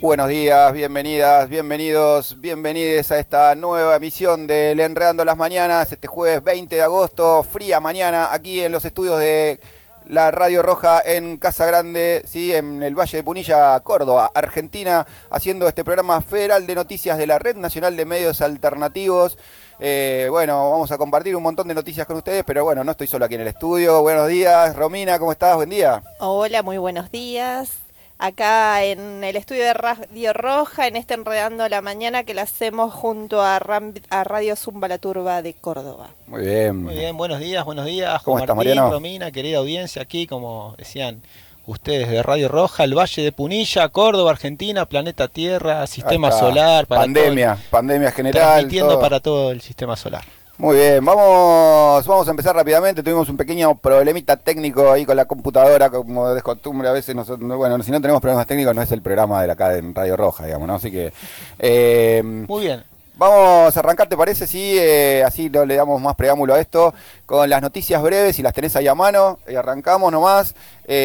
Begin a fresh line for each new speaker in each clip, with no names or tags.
Buenos días, bienvenidas, bienvenidos, bienvenides a esta nueva emisión del Enredando las Mañanas, este jueves 20 de agosto, fría mañana, aquí en los estudios de la Radio Roja en Casa Grande, ¿sí? En el Valle de Punilla, Córdoba, Argentina, haciendo este programa federal de noticias de la Red Nacional de Medios Alternativos. Bueno, vamos a compartir un montón de noticias con ustedes, pero bueno, no estoy solo aquí en el estudio. Buenos días, Romina, ¿cómo estás? Buen día.
Hola, muy buenos días. Acá en el estudio de Radio Roja, en este Enredando la Mañana que la hacemos junto a Radio Zumba La Turba de Córdoba.
Muy bien.
Muy bien, buenos días.
¿Cómo estás,
Martín,
Mariano?
Romina, querida audiencia, aquí, como decían ustedes, de Radio Roja, el Valle de Punilla, Córdoba, Argentina, planeta Tierra, sistema solar. Para
pandemia general.
Transmitiendo
todo.
Para todo el sistema solar.
Muy bien, vamos a empezar rápidamente. Tuvimos un pequeño problemita técnico ahí con la computadora, como de costumbre. A veces, bueno, si no tenemos problemas técnicos, no es el programa de acá en Radio Roja, digamos, ¿no? Así que...
Muy bien.
Vamos a arrancar, ¿te parece? Sí, así no le damos más preámbulo a esto, con las noticias breves, si las tenés ahí a mano, arrancamos nomás.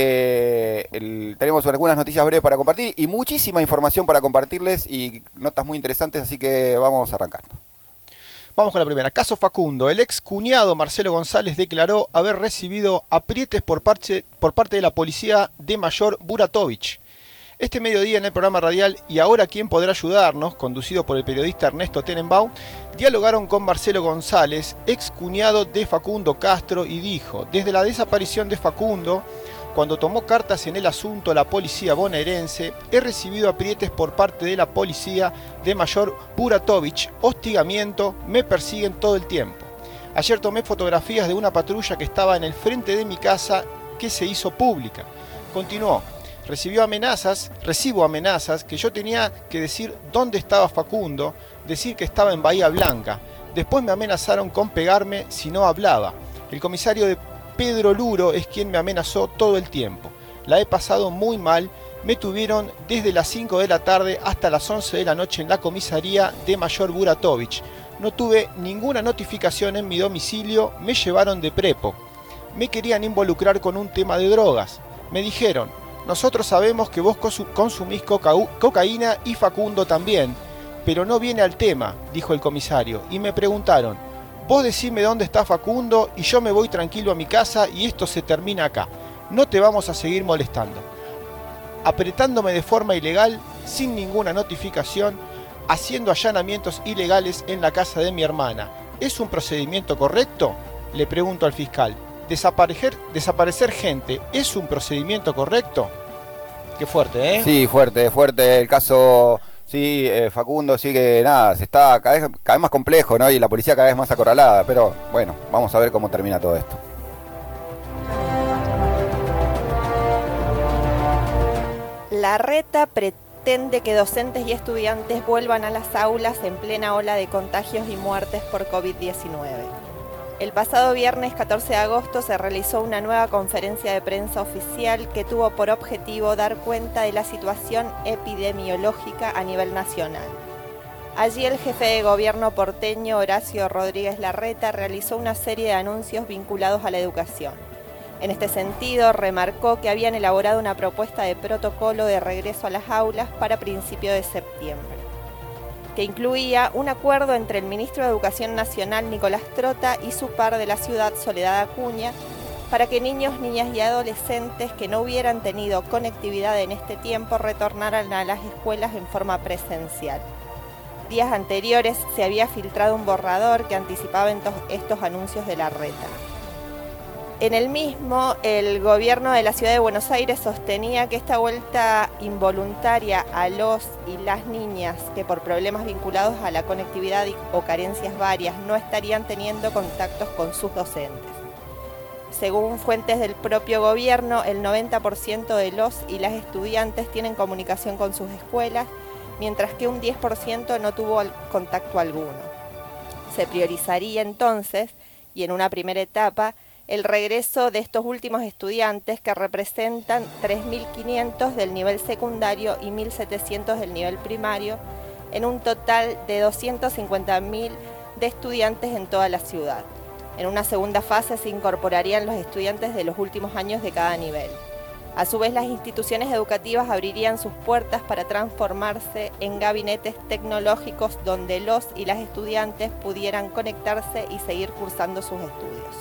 Tenemos algunas noticias breves para compartir y muchísima información para compartirles y notas muy interesantes, así que vamos a arrancar.
Vamos con la primera. Caso Facundo. El ex cuñado Marcelo González declaró haber recibido aprietes por parte de la policía de Mayor Buratovich. Este mediodía en el programa radial Y ahora quién podrá ayudarnos, conducido por el periodista Ernesto Tenenbaum, dialogaron con Marcelo González, ex cuñado de Facundo Castro, y dijo: desde la desaparición de Facundo, cuando tomó cartas en el asunto la policía bonaerense, he recibido aprietes por parte de la policía de Mayor Buratovich, hostigamiento, me persiguen todo el tiempo. Ayer tomé fotografías de una patrulla que estaba en el frente de mi casa que se hizo pública. Continuó: recibo amenazas que yo tenía que decir dónde estaba Facundo, decir que estaba en Bahía Blanca. Después me amenazaron con pegarme si no hablaba. El comisario de Pedro Luro es quien me amenazó todo el tiempo. La he pasado muy mal, me tuvieron desde las 5 de la tarde hasta las 11 de la noche en la comisaría de Mayor Buratovich. No tuve ninguna notificación en mi domicilio, me llevaron de prepo. Me querían involucrar con un tema de drogas. Me dijeron: nosotros sabemos que vos consumís cocaína y Facundo también, pero no viene al tema, dijo el comisario, y me preguntaron: vos decime dónde está Facundo y yo me voy tranquilo a mi casa y esto se termina acá. No te vamos a seguir molestando. Apretándome de forma ilegal, sin ninguna notificación, haciendo allanamientos ilegales en la casa de mi hermana. ¿Es un procedimiento correcto?, le pregunto al fiscal. Desaparecer gente, ¿es un procedimiento correcto? Qué fuerte, ¿eh?
Sí, fuerte el caso. Sí, Facundo, sí que nada, se está cada vez más complejo, ¿no? Y la policía cada vez más acorralada, pero bueno, vamos a ver cómo termina todo esto.
Larreta pretende que docentes y estudiantes vuelvan a las aulas en plena ola de contagios y muertes por COVID-19. El pasado viernes 14 de agosto se realizó una nueva conferencia de prensa oficial que tuvo por objetivo dar cuenta de la situación epidemiológica a nivel nacional. Allí el jefe de gobierno porteño, Horacio Rodríguez Larreta, realizó una serie de anuncios vinculados a la educación. En este sentido, remarcó que habían elaborado una propuesta de protocolo de regreso a las aulas para principios de septiembre, que incluía un acuerdo entre el ministro de Educación Nacional, Nicolás Trota, y su par de la ciudad, Soledad Acuña, para que niños, niñas y adolescentes que no hubieran tenido conectividad en este tiempo retornaran a las escuelas en forma presencial. Días anteriores se había filtrado un borrador que anticipaba estos anuncios de Larreta. En el mismo, el gobierno de la ciudad de Buenos Aires sostenía que esta vuelta involuntaria a los y las niñas que por problemas vinculados a la conectividad o carencias varias no estarían teniendo contactos con sus docentes. Según fuentes del propio gobierno, el 90% de los y las estudiantes tienen comunicación con sus escuelas, mientras que un 10% no tuvo contacto alguno. Se priorizaría entonces, y en una primera etapa, el regreso de estos últimos estudiantes, que representan 3.500 del nivel secundario y 1.700 del nivel primario, en un total de 250.000 de estudiantes en toda la ciudad. En una segunda fase se incorporarían los estudiantes de los últimos años de cada nivel. A su vez, las instituciones educativas abrirían sus puertas para transformarse en gabinetes tecnológicos donde los y las estudiantes pudieran conectarse y seguir cursando sus estudios.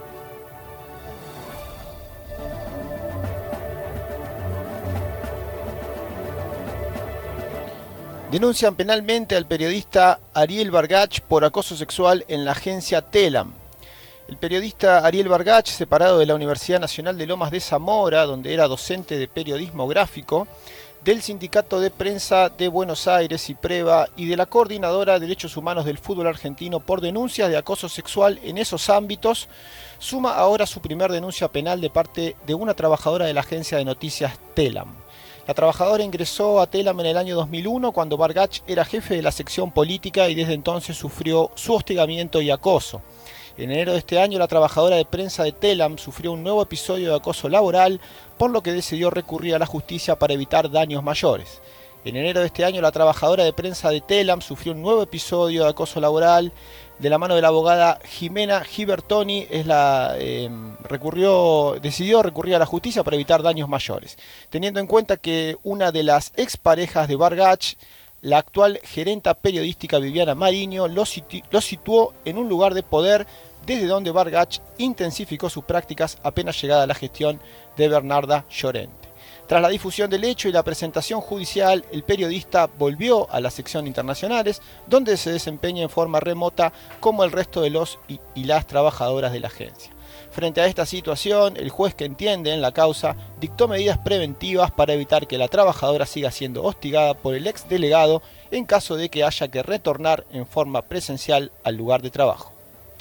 Denuncian penalmente al periodista Ariel Bargach por acoso sexual en la agencia Telam. El periodista Ariel Bargach, separado de la Universidad Nacional de Lomas de Zamora, donde era docente de periodismo gráfico, del Sindicato de Prensa de Buenos Aires, IPREVA, y de la Coordinadora de Derechos Humanos del Fútbol Argentino por denuncias de acoso sexual en esos ámbitos, suma ahora su primer denuncia penal de parte de una trabajadora de la agencia de noticias Telam. La trabajadora ingresó a Telam en el año 2001 cuando Bargach era jefe de la sección política y desde entonces sufrió su hostigamiento y acoso. En enero de este año, la trabajadora de prensa de Telam sufrió un nuevo episodio de acoso laboral, por lo que decidió recurrir a la justicia para evitar daños mayores. En enero de este año, la trabajadora de prensa de Telam sufrió un nuevo episodio de acoso laboral de la mano de la abogada Jimena Gibertoni. Decidió recurrir a la justicia para evitar daños mayores, teniendo en cuenta que una de las exparejas de Bargach, la actual gerenta periodística Viviana Mariño, lo situó en un lugar de poder desde donde Bargach intensificó sus prácticas apenas llegada a la gestión de Bernarda Llorente. Tras la difusión del hecho y la presentación judicial, el periodista volvió a la sección internacionales, donde se desempeña en forma remota como el resto de los y las trabajadoras de la agencia. Frente a esta situación, el juez que entiende en la causa dictó medidas preventivas para evitar que la trabajadora siga siendo hostigada por el exdelegado en caso de que haya que retornar en forma presencial al lugar de trabajo.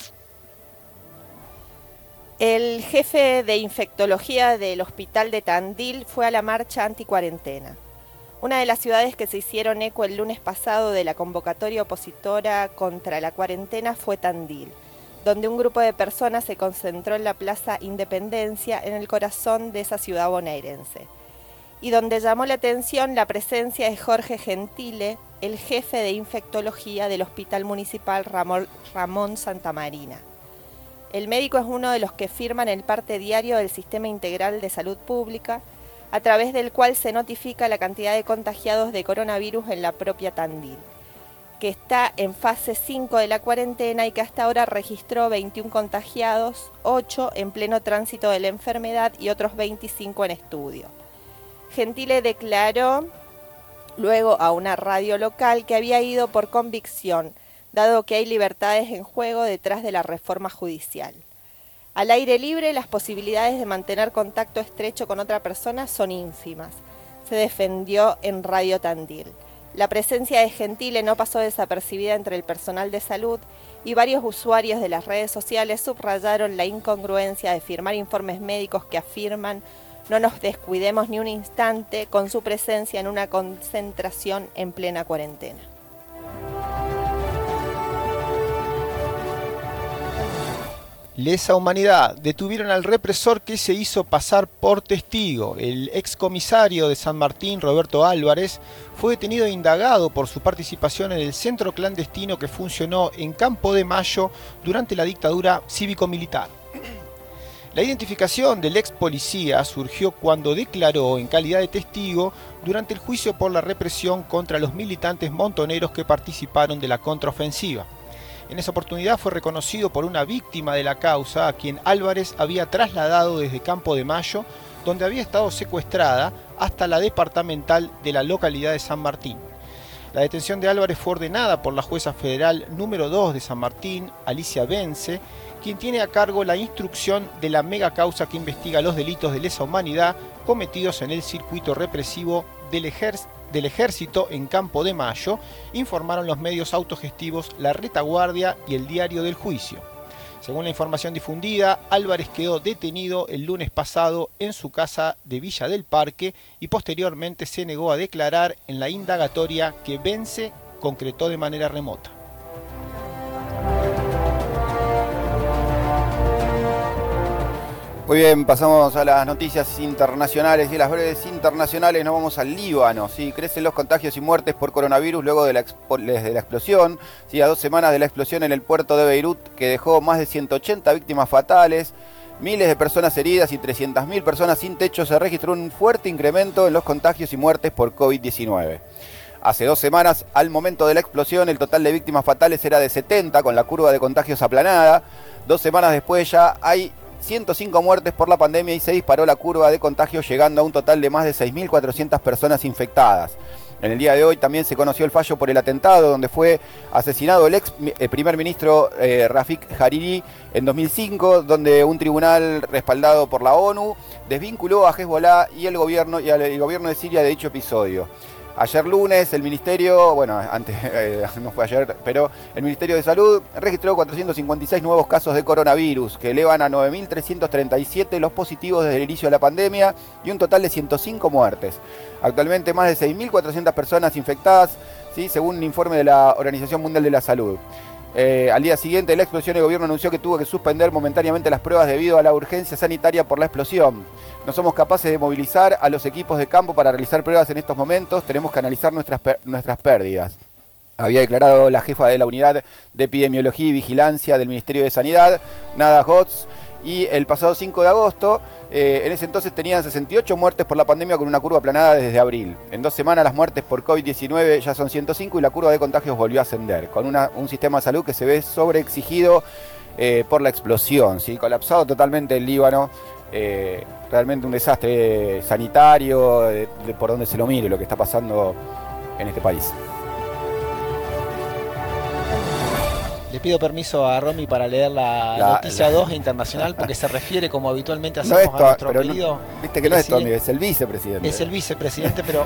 El jefe de infectología del hospital de Tandil fue a la marcha anticuarentena. Una de las ciudades que se hicieron eco el lunes pasado de la convocatoria opositora contra la cuarentena fue Tandil, donde un grupo de personas se concentró en la Plaza Independencia, en el corazón de esa ciudad bonaerense, y donde llamó la atención la presencia de Jorge Gentile, el jefe de infectología del Hospital Municipal Ramón Santamarina. El médico es uno de los que firman el parte diario del Sistema Integral de Salud Pública, a través del cual se notifica la cantidad de contagiados de coronavirus en la propia Tandil, que está en fase 5 de la cuarentena y que hasta ahora registró 21 contagiados, 8 en pleno tránsito de la enfermedad y otros 25 en estudio. Gentile declaró luego a una radio local que había ido por convicción, dado que hay libertades en juego detrás de la reforma judicial. Al aire libre, las posibilidades de mantener contacto estrecho con otra persona son ínfimas, se defendió en Radio Tandil. La presencia de Gentile no pasó desapercibida entre el personal de salud y varios usuarios de las redes sociales subrayaron la incongruencia de firmar informes médicos que afirman no nos descuidemos ni un instante con su presencia en una concentración en plena cuarentena.
Lesa humanidad. Detuvieron al represor que se hizo pasar por testigo. El excomisario de San Martín, Roberto Álvarez, fue detenido e indagado por su participación en el centro clandestino que funcionó en Campo de Mayo durante la dictadura cívico-militar. La identificación del ex policía surgió cuando declaró en calidad de testigo durante el juicio por la represión contra los militantes montoneros que participaron de la contraofensiva. En esa oportunidad fue reconocido por una víctima de la causa a quien Álvarez había trasladado desde Campo de Mayo, donde había estado secuestrada, hasta la departamental de la localidad de San Martín. La detención de Álvarez fue ordenada por la jueza federal número 2 de San Martín, Alicia Bence, quien tiene a cargo la instrucción de la mega causa que investiga los delitos de lesa humanidad cometidos en el circuito represivo del ejército en Campo de Mayo, informaron los medios autogestivos La Retaguardia y El Diario del Juicio. Según la información difundida, Álvarez quedó detenido el lunes pasado en su casa de Villa del Parque y posteriormente se negó a declarar en la indagatoria que Bence concretó de manera remota.
Muy bien, pasamos a las noticias internacionales y las breves internacionales. Nos vamos al Líbano. Sí, crecen los contagios y muertes por coronavirus luego de la explosión. Sí, a 2 semanas de la explosión en el puerto de Beirut, que dejó más de 180 víctimas fatales. miles de personas heridas y 300.000 personas sin techo, se registró un fuerte incremento en los contagios y muertes por COVID-19. Hace 2 semanas, al momento de la explosión, el total de víctimas fatales era de 70, con la curva de contagios aplanada. 2 semanas después ya hay 105 muertes por la pandemia y se disparó la curva de contagios, llegando a un total de más de 6.400 personas infectadas. En el día de hoy también se conoció el fallo por el atentado, donde fue asesinado el primer ministro Rafik Hariri en 2005, donde un tribunal respaldado por la ONU desvinculó a Hezbollah y el gobierno de Siria de dicho episodio. Ayer lunes el Ministerio, no fue ayer, pero el Ministerio de Salud registró 456 nuevos casos de coronavirus, que elevan a 9.337 los positivos desde el inicio de la pandemia y un total de 105 muertes. Actualmente más de 6.400 personas infectadas, ¿sí?, según un informe de la Organización Mundial de la Salud. Al día siguiente de la explosión, el gobierno anunció que tuvo que suspender momentáneamente las pruebas debido a la urgencia sanitaria por la explosión. No somos capaces de movilizar a los equipos de campo para realizar pruebas en estos momentos, tenemos que analizar nuestras pérdidas. Había declarado la jefa de la Unidad de Epidemiología y Vigilancia del Ministerio de Sanidad, Nada Hotz, y el pasado 5 de agosto, en ese entonces tenían 68 muertes por la pandemia con una curva aplanada desde abril. En 2 semanas las muertes por COVID-19 ya son 105 y la curva de contagios volvió a ascender, con un sistema de salud que se ve sobreexigido por la explosión, ¿sí? Colapsado totalmente el Líbano, realmente un desastre sanitario, por donde se lo mire lo que está pasando en este país.
Le pido permiso a Romy para leer la noticia 2 internacional, porque se refiere, como habitualmente hacemos, a nuestro querido...
Viste que no es Tommy, es el vicepresidente.
Es el vicepresidente, pero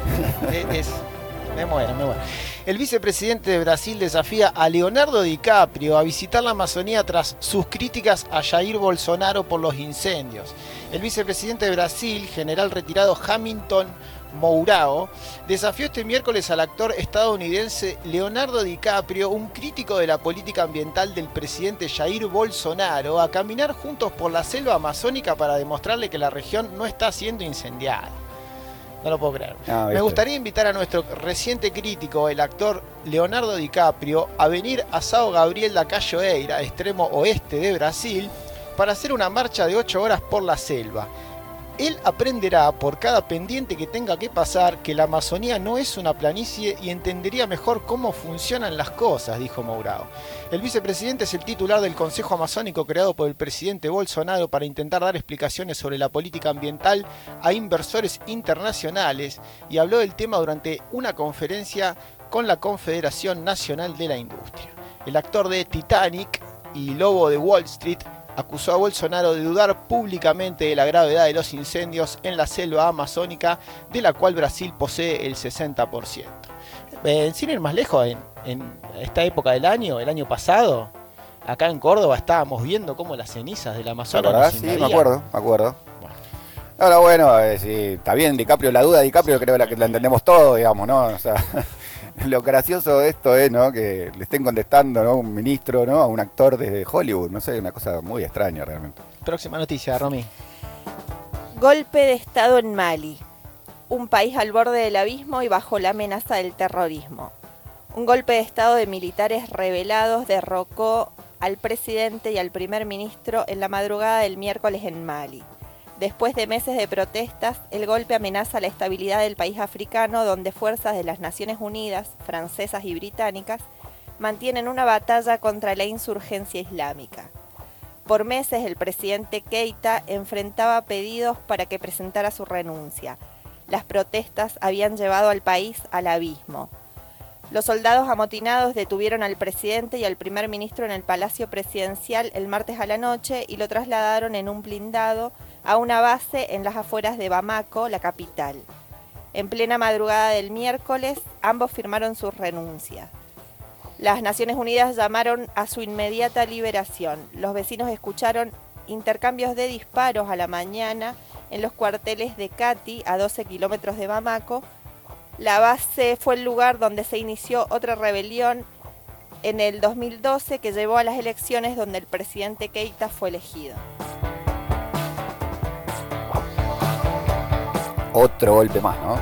me muero. El vicepresidente de Brasil desafía a Leonardo DiCaprio a visitar la Amazonía tras sus críticas a Jair Bolsonaro por los incendios. El vicepresidente de Brasil, general retirado Hamilton Mourão, desafió este miércoles al actor estadounidense Leonardo DiCaprio, un crítico de la política ambiental del presidente Jair Bolsonaro, a caminar juntos por la selva amazónica para demostrarle que la región no está siendo incendiada. No lo puedo creer. Me gustaría invitar a nuestro reciente crítico, el actor Leonardo DiCaprio, a venir a São Gabriel da Cachoeira, extremo oeste de Brasil, para hacer una marcha de 8 horas por la selva. Él aprenderá por cada pendiente que tenga que pasar que la Amazonía no es una planicie y entendería mejor cómo funcionan las cosas, dijo Mourão. El vicepresidente es el titular del Consejo Amazónico creado por el presidente Bolsonaro para intentar dar explicaciones sobre la política ambiental a inversores internacionales y habló del tema durante una conferencia con la Confederación Nacional de la Industria. El actor de Titanic y Lobo de Wall Street acusó a Bolsonaro de dudar públicamente de la gravedad de los incendios en la selva amazónica, de la cual Brasil posee el 60%. Sin ir más lejos, en esta época del año, el año pasado, acá en Córdoba estábamos viendo cómo las cenizas del Amazonas...
Sí, me acuerdo. Bueno. Ahora, bueno, sí, está bien, DiCaprio, la duda de DiCaprio creo que la entendemos todos, digamos, ¿no? O sea, lo gracioso de esto es, ¿no?, que le estén contestando, ¿no?, un ministro, ¿no?, a un actor desde Hollywood. No sé, una cosa muy extraña realmente.
Próxima noticia, Romy.
Golpe de Estado en Mali. Un país al borde del abismo y bajo la amenaza del terrorismo. Un golpe de Estado de militares rebelados derrocó al presidente y al primer ministro en la madrugada del miércoles en Mali. Después de meses de protestas, el golpe amenaza la estabilidad del país africano, donde fuerzas de las Naciones Unidas, francesas y británicas, mantienen una batalla contra la insurgencia islámica. Por meses, el presidente Keïta enfrentaba pedidos para que presentara su renuncia. Las protestas habían llevado al país al abismo. Los soldados amotinados detuvieron al presidente y al primer ministro en el Palacio Presidencial el martes a la noche y lo trasladaron en un blindado a una base en las afueras de Bamako, la capital. En plena madrugada del miércoles, ambos firmaron sus renuncias. Las Naciones Unidas llamaron a su inmediata liberación. Los vecinos escucharon intercambios de disparos a la mañana en los cuarteles de Kati, a 12 kilómetros de Bamako. La base fue el lugar donde se inició otra rebelión en el 2012 que llevó a las elecciones donde el presidente Keïta fue elegido.
Otro golpe más, ¿no?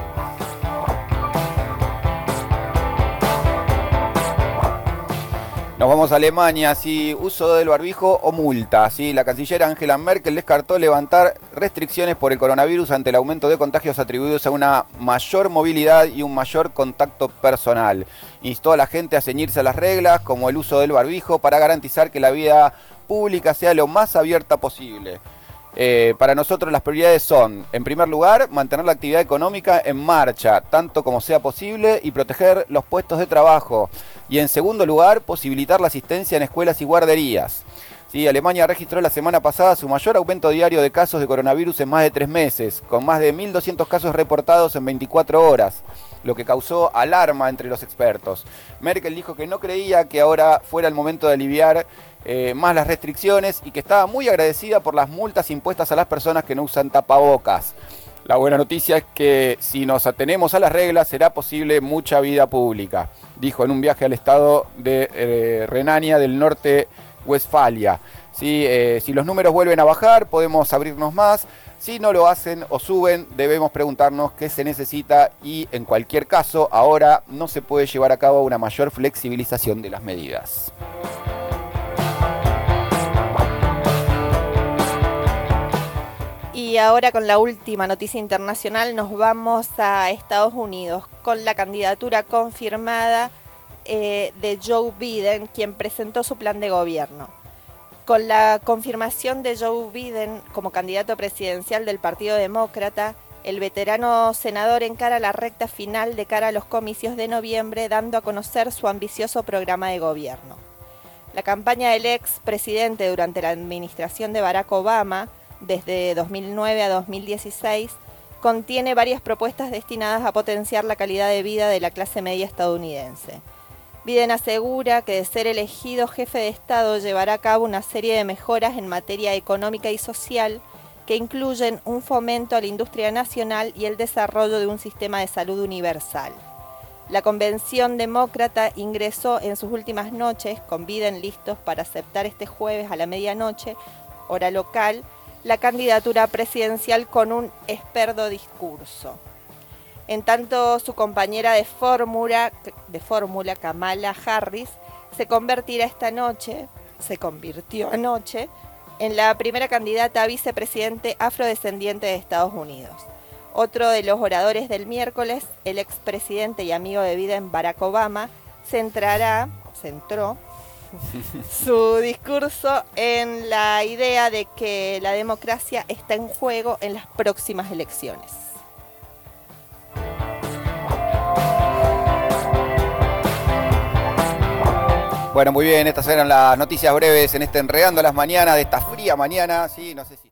Nos vamos a Alemania, sí, uso del barbijo o multa. Sí, la canciller Angela Merkel descartó levantar restricciones por el coronavirus ante el aumento de contagios atribuidos a una mayor movilidad y un mayor contacto personal. Instó a la gente a ceñirse a las reglas, como el uso del barbijo, para garantizar que la vida pública sea lo más abierta posible. Para nosotros las prioridades son, en primer lugar, mantener la actividad económica en marcha, tanto como sea posible, y proteger los puestos de trabajo. Y en segundo lugar, posibilitar la asistencia en escuelas y guarderías. Sí, Alemania registró la semana pasada su mayor aumento diario de casos de coronavirus en más de 3 meses, con más de 1.200 casos reportados en 24 horas, lo que causó alarma entre los expertos. Merkel dijo que no creía que ahora fuera el momento de aliviar más las restricciones y que estaba muy agradecida por las multas impuestas a las personas que no usan tapabocas. La buena noticia es que si nos atenemos a las reglas será posible mucha vida pública, dijo en un viaje al estado de Renania del Norte-Westfalia. ¿Sí? Si los números vuelven a bajar, podemos abrirnos más. Si no lo hacen o suben, debemos preguntarnos qué se necesita y, en cualquier caso, ahora no se puede llevar a cabo una mayor flexibilización de las medidas.
Y ahora con la última noticia internacional nos vamos a Estados Unidos con la candidatura confirmada de Joe Biden, quien presentó su plan de gobierno. Con la confirmación de Joe Biden como candidato presidencial del Partido Demócrata, el veterano senador encara la recta final de cara a los comicios de noviembre, dando a conocer su ambicioso programa de gobierno. La campaña del ex presidente durante la administración de Barack Obama, desde 2009 a 2016, contiene varias propuestas destinadas a potenciar la calidad de vida de la clase media estadounidense. Biden asegura que de ser elegido jefe de Estado llevará a cabo una serie de mejoras en materia económica y social que incluyen un fomento a la industria nacional y el desarrollo de un sistema de salud universal. La convención demócrata ingresó en sus últimas noches, con Biden listos para aceptar este jueves a la medianoche, hora local, la candidatura presidencial con un esperdo discurso. En tanto, su compañera de fórmula, Kamala Harris, se convirtió anoche en la primera candidata a vicepresidente afrodescendiente de Estados Unidos. Otro de los oradores del miércoles, el expresidente y amigo de Biden, Barack Obama, centró su discurso en la idea de que la democracia está en juego en las próximas elecciones.
Bueno, muy bien, estas eran las noticias breves en este Enredando las Mañanas de esta fría mañana. Sí, no sé si